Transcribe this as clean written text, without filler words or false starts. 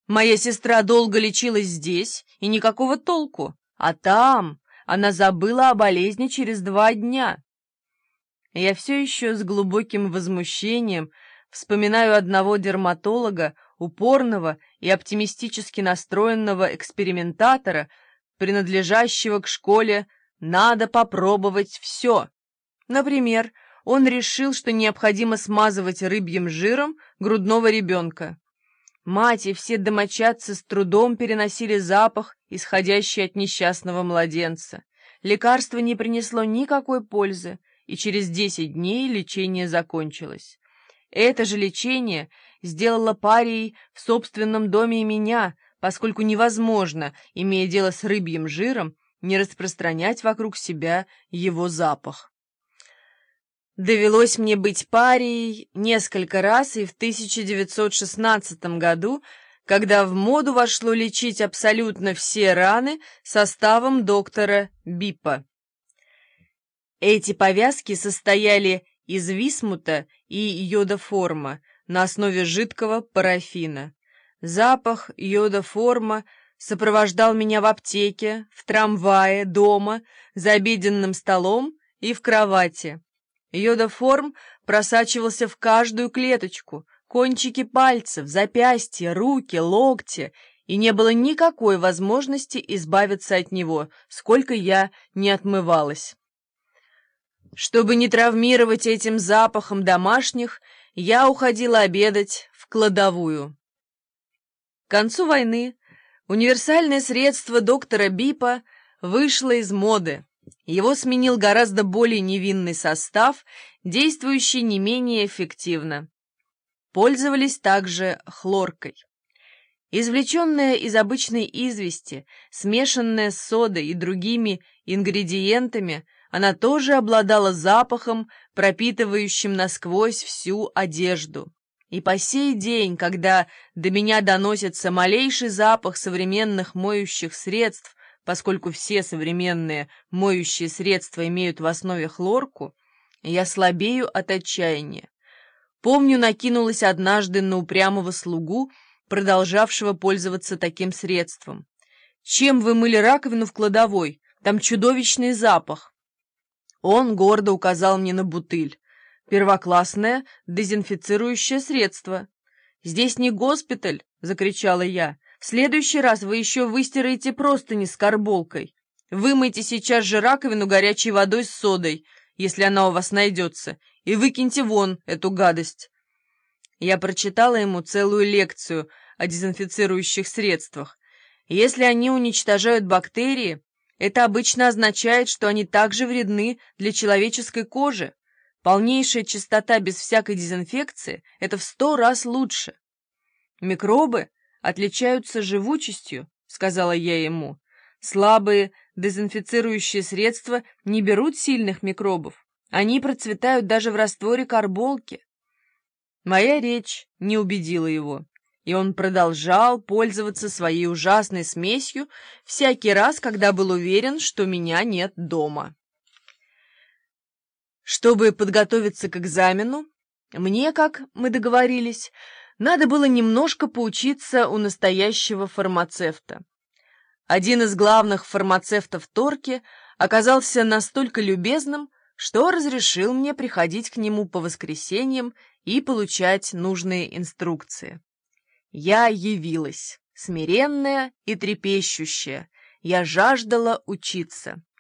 Моя сестра долго лечилась здесь, и никакого толку. А там она забыла о болезни через 2 дня. Я все еще с глубоким возмущением вспоминаю одного дерматолога, упорного и оптимистически настроенного экспериментатора, принадлежащего к школе «надо попробовать все». Например, он решил, что необходимо смазывать рыбьим жиром грудного ребенка. Мать и все домочадцы с трудом переносили запах, исходящий от несчастного младенца. Лекарство не принесло никакой пользы, и через 10 дней лечение закончилось. Это же лечение сделало парией в собственном доме и меня, поскольку невозможно, имея дело с рыбьим жиром, не распространять вокруг себя его запах. Довелось мне быть парией несколько раз и в 1916 году, когда в моду вошло лечить абсолютно все раны составом доктора Биппа. Эти повязки состояли из висмута и йодоформа на основе жидкого парафина. Запах йодоформа сопровождал меня в аптеке, в трамвае, дома, за обеденным столом и в кровати. Йодоформ просачивался в каждую клеточку, кончики пальцев, запястья, руки, локти, и не было никакой возможности избавиться от него, сколько я не отмывалась. Чтобы не травмировать этим запахом домашних, я уходила обедать в кладовую. К концу войны универсальное средство доктора Биппа вышло из моды. Его сменил гораздо более невинный состав, действующий не менее эффективно. Пользовались также хлоркой. Извлеченная из обычной извести, смешанная с содой и другими ингредиентами, она тоже обладала запахом, пропитывающим насквозь всю одежду. И по сей день, когда до меня доносится малейший запах современных моющих средств, поскольку все современные моющие средства имеют в основе хлорку, я слабею от отчаяния. Помню, накинулась однажды на упрямого слугу, продолжавшего пользоваться таким средством. «Чем вы мыли раковину в кладовой? Там чудовищный запах». Он гордо указал мне на бутыль. «Первоклассное дезинфицирующее средство». «Здесь не госпиталь!» — закричала я. «В следующий раз вы еще выстираете простыни с карболкой. Вымойте сейчас же раковину горячей водой с содой, если она у вас найдется, и выкиньте вон эту гадость». Я прочитала ему целую лекцию о дезинфицирующих средствах. Если они уничтожают бактерии, это обычно означает, что они также вредны для человеческой кожи. Полнейшая чистота без всякой дезинфекции – это в 100 раз лучше. «Микробы отличаются живучестью», — сказала я ему. «Слабые дезинфицирующие средства не берут сильных микробов. Они процветают даже в растворе карболки». Моя речь не убедила его, и он продолжал пользоваться своей ужасной смесью всякий раз, когда был уверен, что меня нет дома. Чтобы подготовиться к экзамену, мне, как мы договорились, надо было немножко поучиться у настоящего фармацевта. Один из главных фармацевтов Торки оказался настолько любезным, что разрешил мне приходить к нему по воскресеньям и получать нужные инструкции. Я явилась, смиренная и трепещущая. Я жаждала учиться.